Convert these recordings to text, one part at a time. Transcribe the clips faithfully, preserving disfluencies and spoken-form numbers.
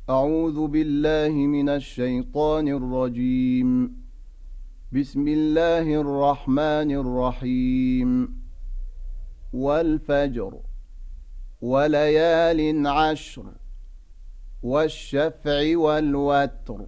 أعوذ بالله من الشيطان الرجيم. بسم الله الرحمن الرحيم. والفجر وليال عشر والشفع والوتر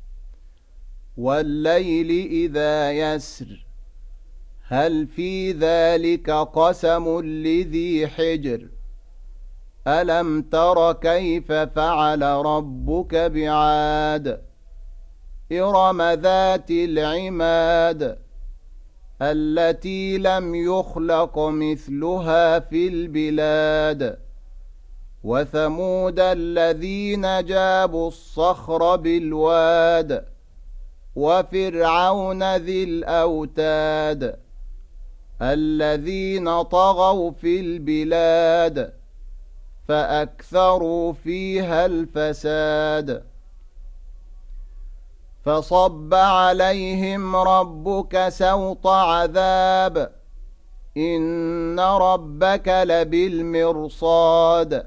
والليل إذا يسر هل في ذلك قسم لذي حجر ألم تر كيف فعل ربك بعاد إرم ذات العماد التي لم يخلق مثلها في البلاد وثمود الذين جابوا الصخر بالواد وفرعون ذي الأوتاد الذين طغوا في البلاد فأكثروا فيها الفساد فصب عليهم ربك سوط عذاب إن ربك لبالمرصاد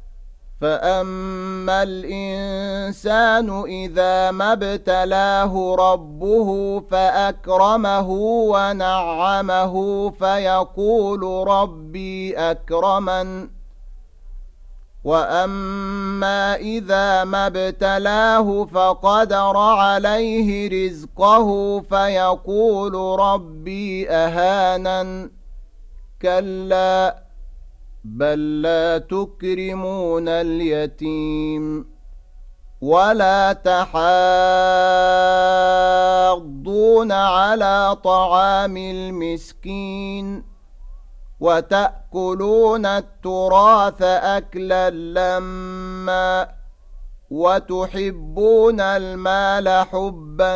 فأما الإنسان إذا ما ابتلاه ربه فأكرمه ونعمه فيقول ربي أكرمن وأما إذا ما ابتلاه فقدر عليه رزقه فيقول ربي أهانن كلا بل لا تكرمون اليتيم ولا تحاضون على طعام المسكين وتأكلون التراث أكلا لما وتحبون المال حبا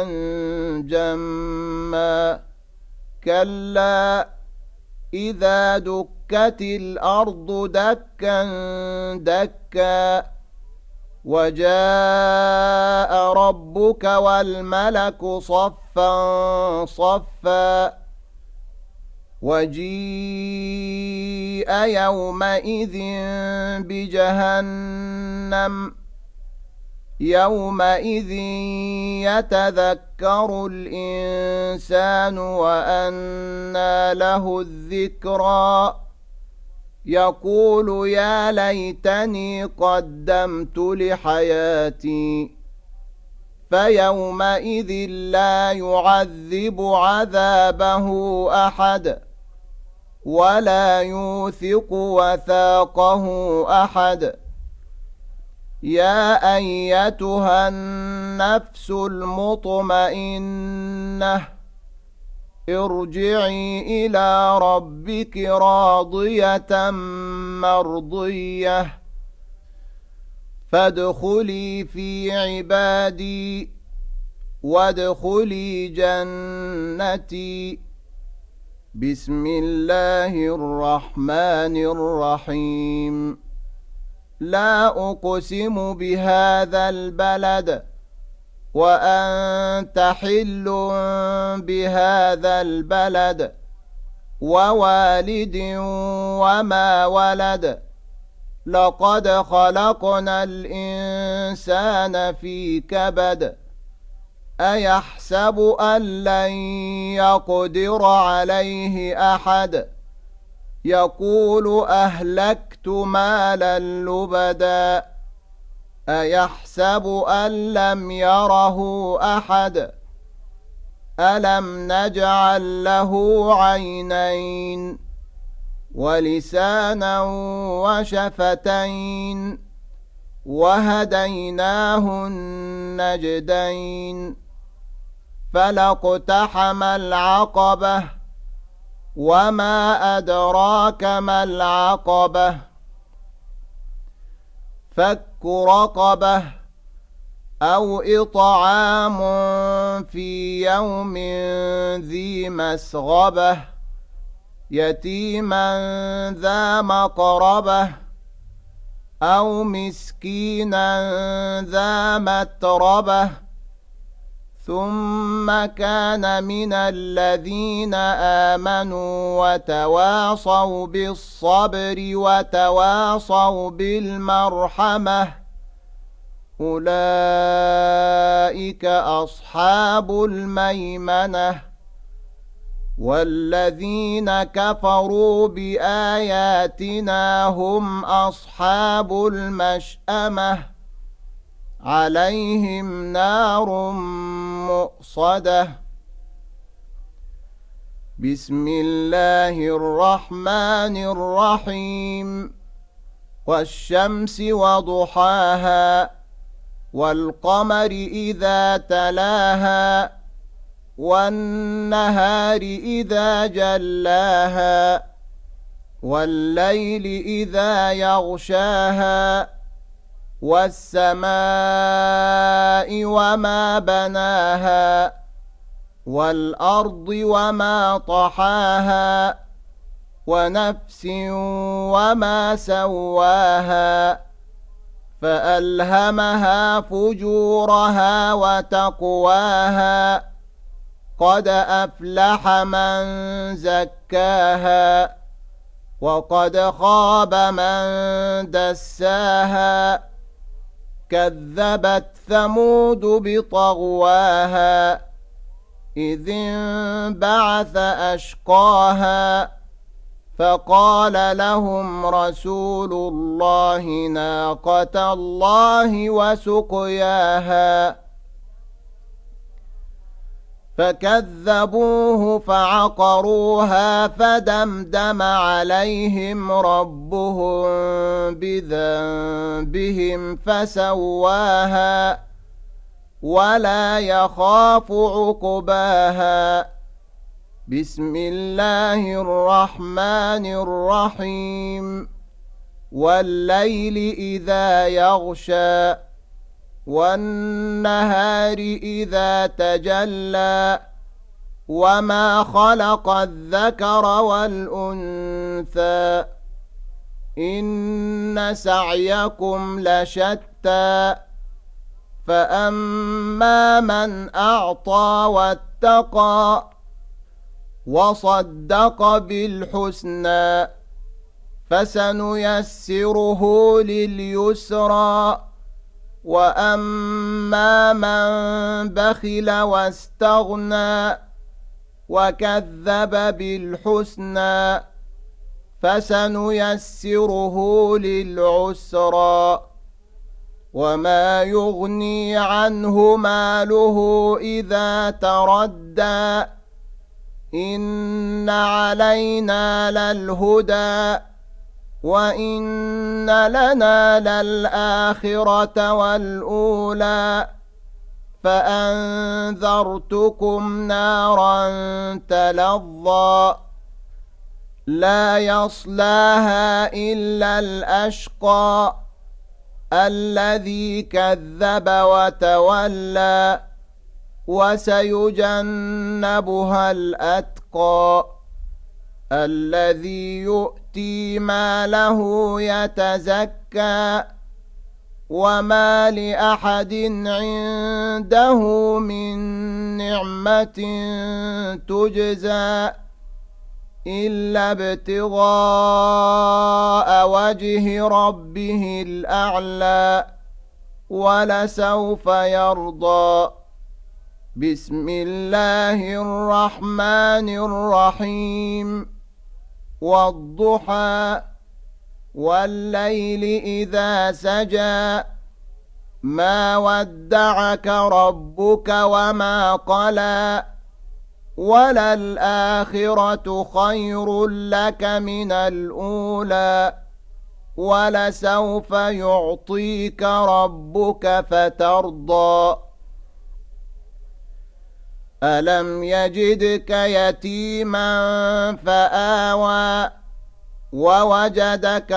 جما كلا إذا دكت الأرض دكا دكا وجاء ربك والملك صفا صفا وجيء يومئذ بجهنم يومئذ يتذكر الإنسان وأنى له الذكرى يقول يا ليتني قدمت لحياتي فيومئذ لا يعذب عذابه أحد ولا يوثق وثاقه أحد يا أيتها النفس المطمئنة ارجعي إلى ربك راضية مرضية فادخلي في عبادي وادخلي جنتي بسم الله الرحمن الرحيم لا أقسم بهذا البلد وأنت حل بهذا البلد ووالد وما ولد لقد خلقنا الإنسان في كبد أيحسب أن لن يقدر عليه أحد يقول أهلكت مالا لبدا أيحسب أن لم يره أحد ألم نجعل له عينين ولسانا وشفتين وهديناه النجدين فلاقتحم العقبة وما أدراك ما العقبة فك رقبة أو إطعام في يوم ذي مسغبة يتيما ذا مقربة أو مسكينا ذا متربة ثم كان من الذين آمنوا وتواصوا بالصبر وتواصوا بالمرحمة أولئك أصحاب الميمنة والذين كفروا بآياتنا هم أصحاب المشأمة عليهم نار مؤصدة بسم الله الرحمن الرحيم والشمس وضحاها والقمر إذا تلاها والنهار إذا جلاها والليل إذا يغشاها والسماء وما بناها والأرض وما طحاها ونفس وما سواها فألهمها فجورها وتقواها قد أفلح من زكاها وقد خاب من دساها كذبت ثمود بطغواها إذ انبعث أشقاها فقال لهم رسول الله ناقة الله وسقياها فكذبوه فعقروها فدمدم عليهم ربهم بذنبهم فسواها ولا يخاف عقباها بسم الله الرحمن الرحيم والليل إذا يغشى والنهار إذا تجلى وما خلق الذكر والأنثى إن سعيكم لشتى فأما من أعطى واتقى وصدق بالحسنى فسنيسره لليسرى وأما من بخل واستغنى وكذب بالحسنى فسنيسره للعسرى وما يغني عنه ماله إذا تردى إن علينا للهدى وإن لنا للآخرة والأولى فأنذرتكم نارا تلظى لا يصلاها إلا الأشقى الذي كذب وتولى وسيجنبها الأتقى الذي يؤتي ماله يتزكى وما لأحد عنده من نعمة تجزى إلا ابتغاء وجه ربه الأعلى ولسوف يرضى بسم الله الرحمن الرحيم والضحى والليل إذا سجى ما ودعك ربك وما قلى وللآخرة خير لك من الأولى ولسوف يعطيك ربك فترضى ألم يجدك يتيما فآوى ووجدك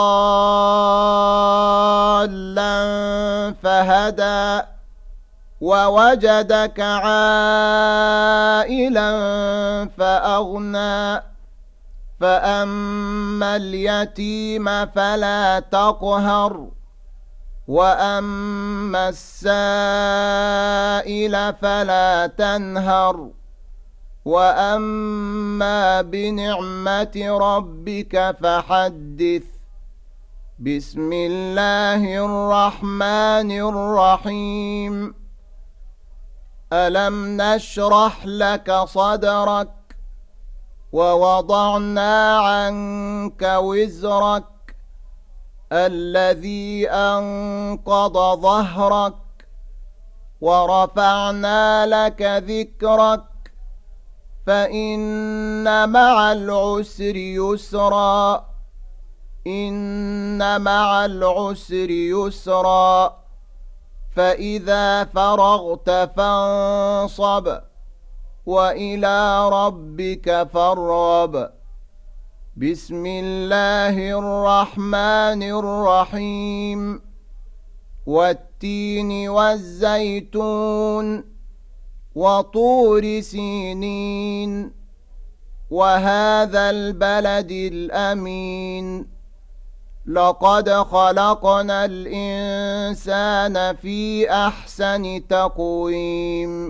ضالا فهدى ووجدك عائلا فأغنى فأما اليتيم فلا تقهر وأما السائل فلا تنهر وأما بنعمة ربك فحدث بسم الله الرحمن الرحيم ألم نشرح لك صدرك ووضعنا عنك وزرك الذي أنقض ظهرك ورفعنا لك ذكرك فإن مع العسر يسرا إن مع العسر يسرا فإذا فرغت فانصب وإلى ربك فارغب بسم الله الرحمن الرحيم والتين والزيتون وطور سينين وهذا البلد الأمين لقد خلقنا الإنسان في أحسن تقويم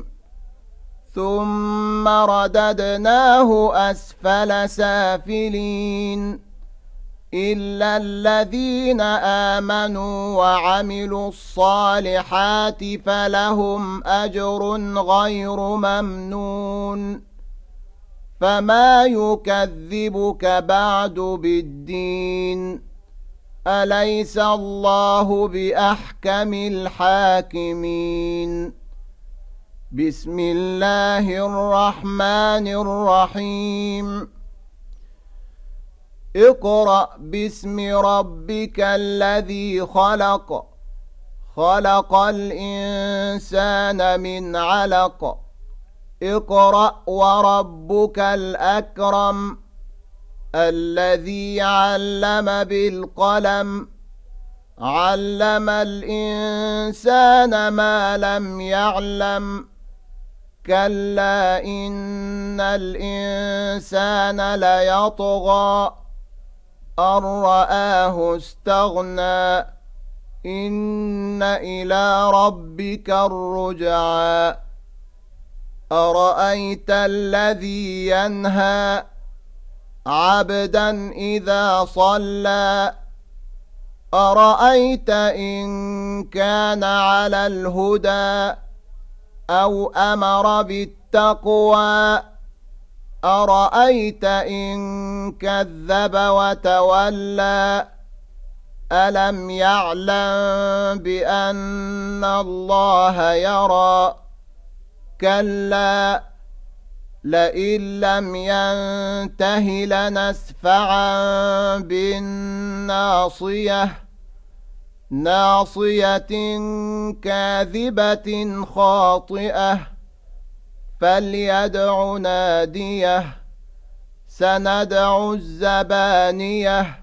ثم رددناه أسفل سافلين إلا الذين آمنوا وعملوا الصالحات فلهم أجر غير ممنون فما يكذبك بعد بالدين أليس الله بأحكم الحاكمين بسم الله الرحمن الرحيم اقرأ باسم ربك الذي خلق خلق الإنسان من علق اقرأ وربك الأكرم الذي علم بالقلم علم الإنسان ما لم يعلم كلا إن الإنسان ليطغى أن رآه استغنى إن إلى ربك الرجعى أرأيت الذي ينهى عبدا إذا صلى أرأيت إن كان على الهدى أو أمر بالتقوى أرأيت إن كذب وتولى ألم يعلم بأن الله يرى كلا لئن لم ينته لنسفعا بالناصية ناصية كاذبة خاطئة فليدع ناديه سندع الزبانية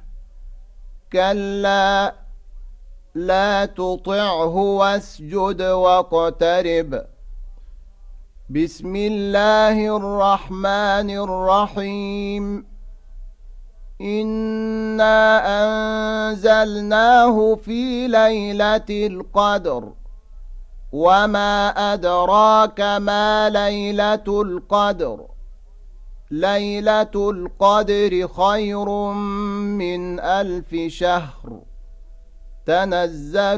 كلا لا تطعه واسجد واقترب بسم الله الرحمن الرحيم إنا أنزلناه في ليلة القدر وما أدراك ما ليلة القدر ليلة القدر خير من ألف شهر تنزل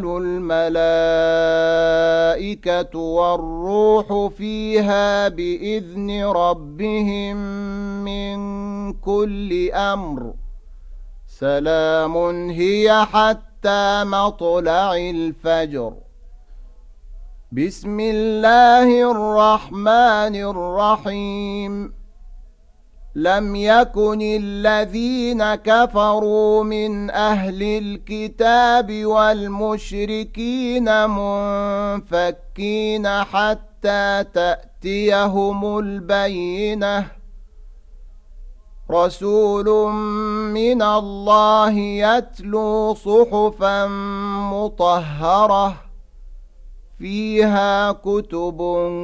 الملائكة والروح فيها بإذن ربهم من كل أمر سلام هي حتى مطلع الفجر بسم الله الرحمن الرحيم لم يكن الذين كفروا من أهل الكتاب والمشركين منفكين حتى تأتيهم البينة رسول من الله يتلو صحفا مطهرة فيها كتب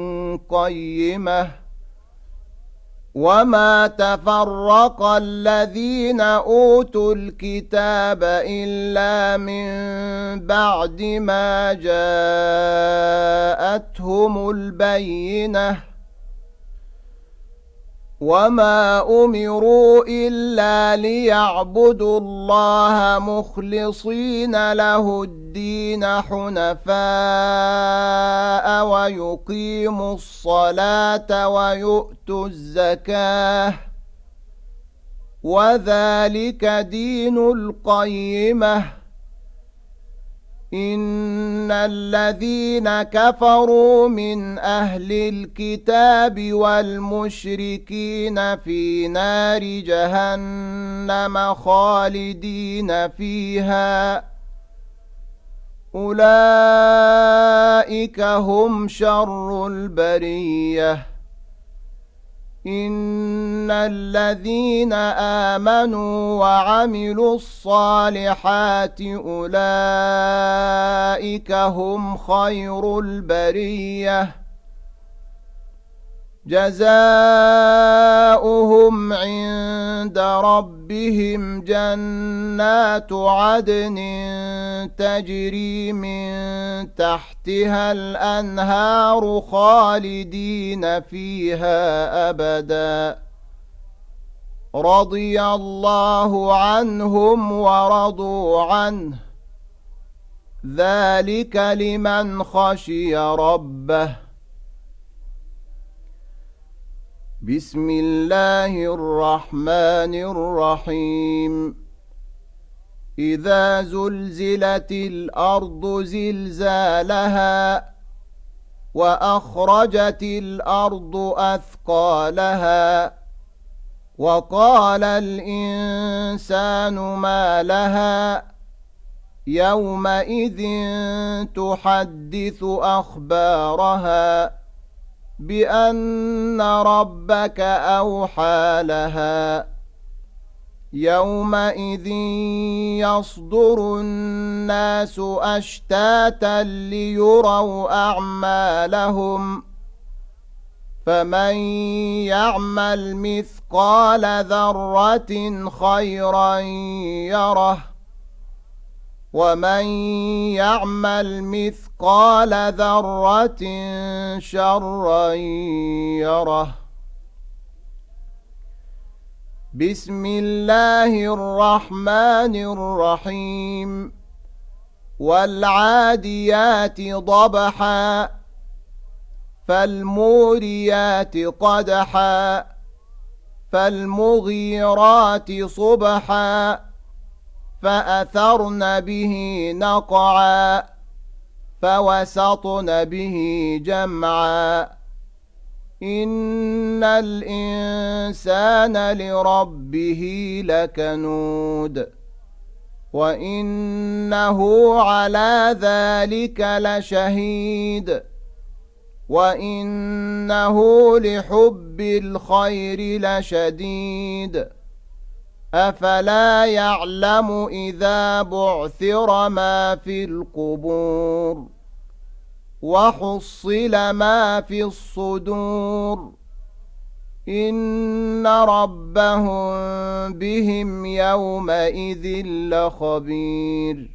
قيمة وما تفرق الذين أوتوا الكتاب إلا من بعد ما جاءتهم البينة وما أمروا إلا ليعبدوا الله مخلصين له الدين حنفاء ويقيموا الصلاة ويؤتوا الزكاة وذلك دين القيمة. إن الذين كفروا من أهل الكتاب والمشركين في نار جهنم خالدين فيها أولئك هم شر البرية. إن الذين آمنوا وعملوا الصالحات أولئك هم خير البرية جزاؤهم عند ربهم جنات عدن تجري من تحتها الأنهار خالدين فيها أبدا رضي الله عنهم ورضوا عنه ذلك لمن خشي ربه. بسم الله الرحمن الرحيم. إذا زلزلت الأرض زلزالها وأخرجت الأرض أثقالها وقال الإنسان ما لها يومئذ تحدث أخبارها بأن ربك أوحى لها يومئذ يصدر الناس أشتاتا ليروا أعمالهم فمن يعمل مثقال ذرة خيرا يره ومن يعمل مثقال ذرة شرا يره. بسم الله الرحمن الرحيم. والعاديات ضبحا فالموريات قدحا فالمغيرات صبحا فأثرن به نقعا فوسطن به جمعا إن الإنسان لربه لكنود وإنه على ذلك لشهيد وإنه لحب الخير لشديد أفلا يعلم إذا بعثر ما في القبور وحصل ما في الصدور إن ربهم بهم يومئذ لخبير.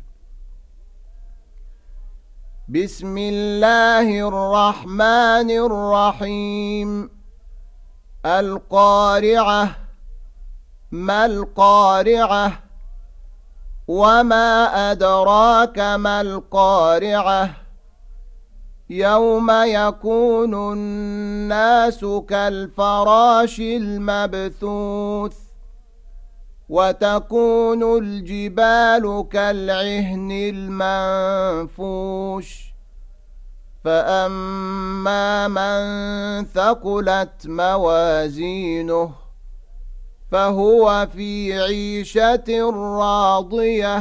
بسم الله الرحمن الرحيم. القارعة ما القارعة وما أدراك ما القارعة يوم يكون الناس كالفراش المبثوث وتكون الجبال كالعهن المنفوش فأما من ثقلت موازينه فهو في عيشة راضية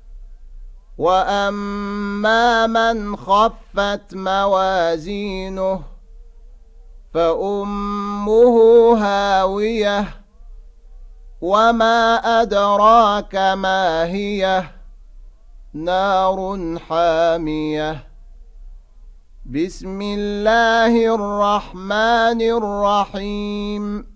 وأما من خفت موازينه فأمه هاوية وما أدراك ما هي نار حامية. بسم الله الرحمن الرحيم.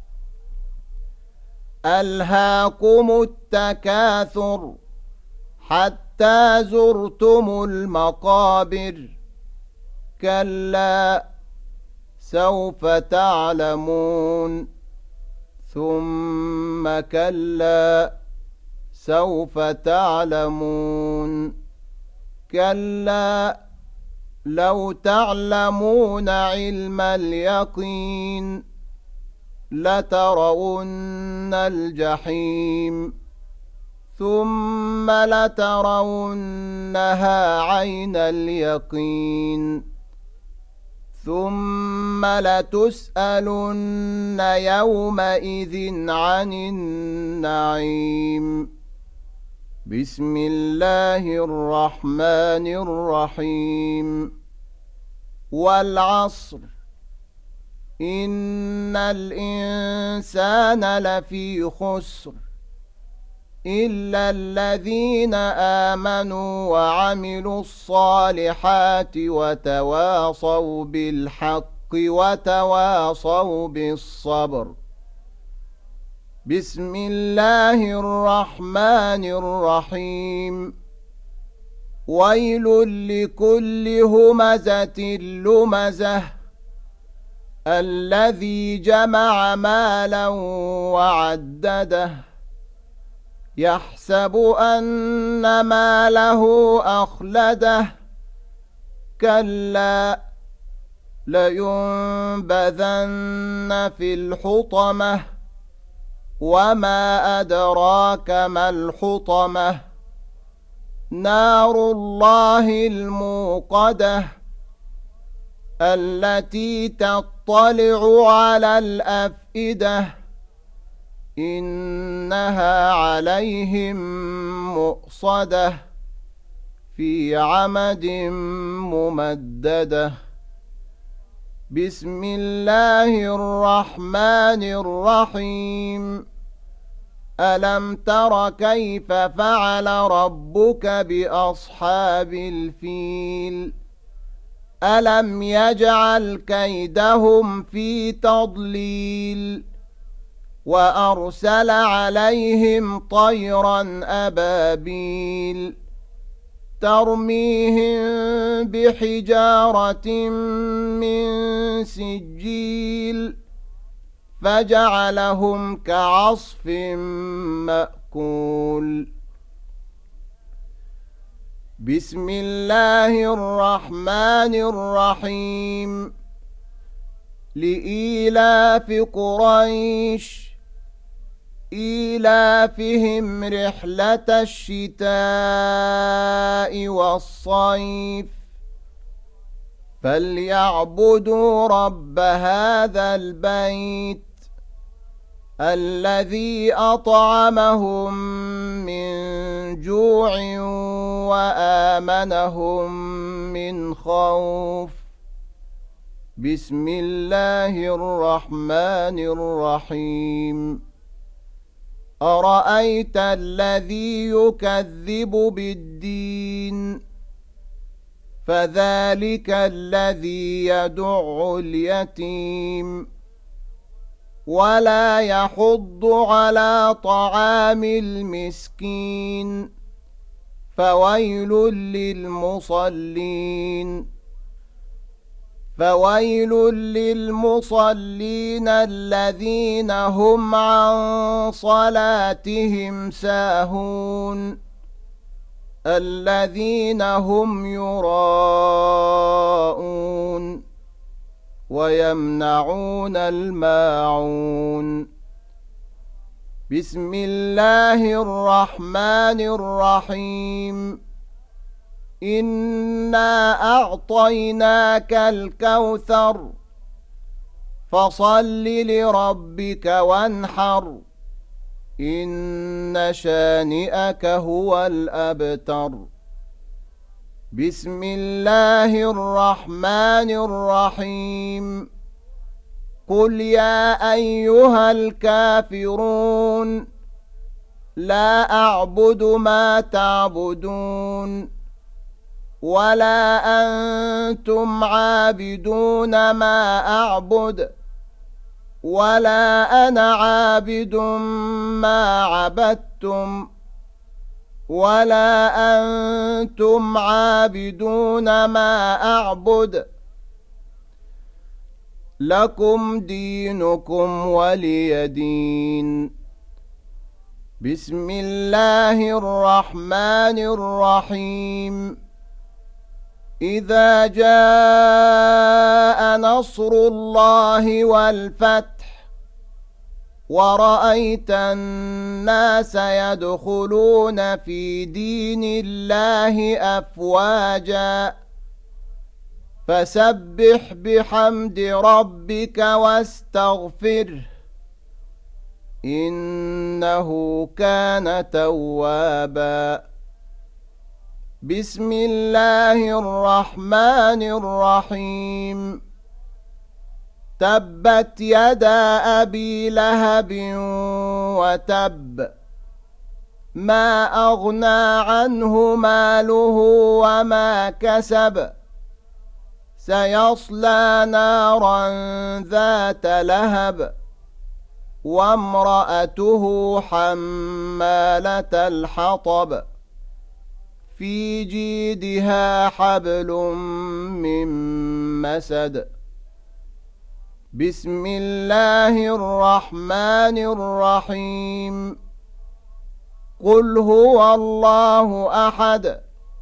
ألهاكم التكاثر حتى زرتم المقابر كلا سوف تعلمون ثم كلا سوف تعلمون كلا لو تعلمون علم اليقين لترون الجحيم ثم لترونها عين اليقين ثم لتسألن يومئذ عن النعيم بسم الله الرحمن الرحيم والعصر إن الإنسان لفي خسر إلا الذين آمنوا وعملوا الصالحات وتواصوا بالحق وتواصوا بالصبر بسم الله الرحمن الرحيم ويل لكل همزة لمزة الذي جمع مالا وعدده يحسب أن ماله أخلده كلا لينبذن في الحطمة وما أدراك ما الحطمة نار الله الموقدة التي تطلع على الأفئدة إنها عليهم مؤصدة في عمد ممددة بسم الله الرحمن الرحيم ألم تر كيف فعل ربك بأصحاب الفيل ألم يجعل كيدهم في تضليل وأرسل عليهم طيرا أبابيل ترميهم بحجارة من سجيل فجعلهم كعصف مأكول بسم الله الرحمن الرحيم لإيلاف قريش إيلافهم رحلة الشتاء والصيف فليعبدوا رب هذا البيت الذي أطعمهم من جوع وآمنهم من خوف بسم الله الرحمن الرحيم أرأيت الذي يكذب بالدين فذلك الذي يدع اليتيم ولا يحض على طعام المسكين فويل للمصلين فويل للمصلين الذين هم عن صلاتهم ساهون الذين هم يراءون ويمنعون الماعون بسم الله الرحمن الرحيم إنا أعطيناك الكوثر فصل لربك وانحر إن شانئك هو الأبتر بسم الله الرحمن الرحيم قل يا أيها الكافرون لا أعبد ما تعبدون ولا أنتم عابدون ما أعبد ولا أنا عابد ما عبدتم ولا أنتم عابدون ما أعبد لكم دينكم ولي دين. بسم الله الرحمن الرحيم. إذا جاء نصر الله والفتح ورأيت الناس يدخلون في دين الله أفواجا فسبح بحمد ربك واستغفره إنه كان توابا. بسم الله الرحمن الرحيم. تبت يدا أبي لهب وتب ما أغنى عنه ماله وما كسب سيصلى نارا ذات لهب وامرأته حمالة الحطب في جيدها حبل من مسد. بسم الله الرحمن الرحيم. قل هو الله أحد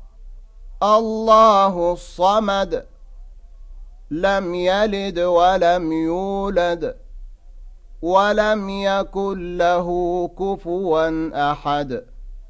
الله الصمد لم يلد ولم يولد ولم يكن له كفوا أحد.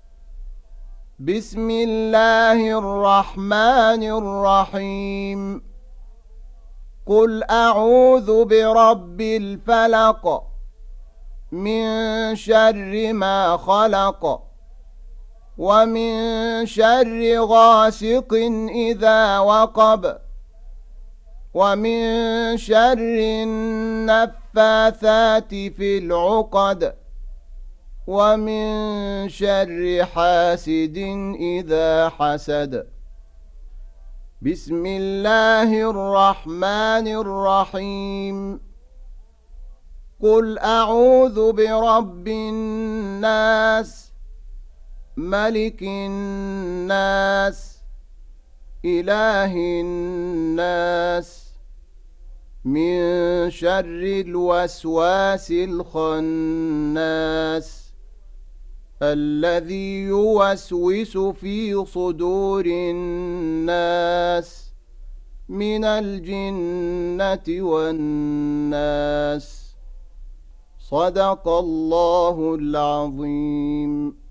بسم الله الرحمن الرحيم. قل أعوذ برب الفلق من شر ما خلق ومن شر غاسق إذا وقب ومن شر النفاثات في العقد ومن شر حاسد إذا حسد. بسم الله الرحمن الرحيم. قل أعوذ برب الناس ملك الناس إله الناس من شر الوسواس الخناس الذي يوسوس في صدور الناس من الجنة والناس. صدق الله العظيم.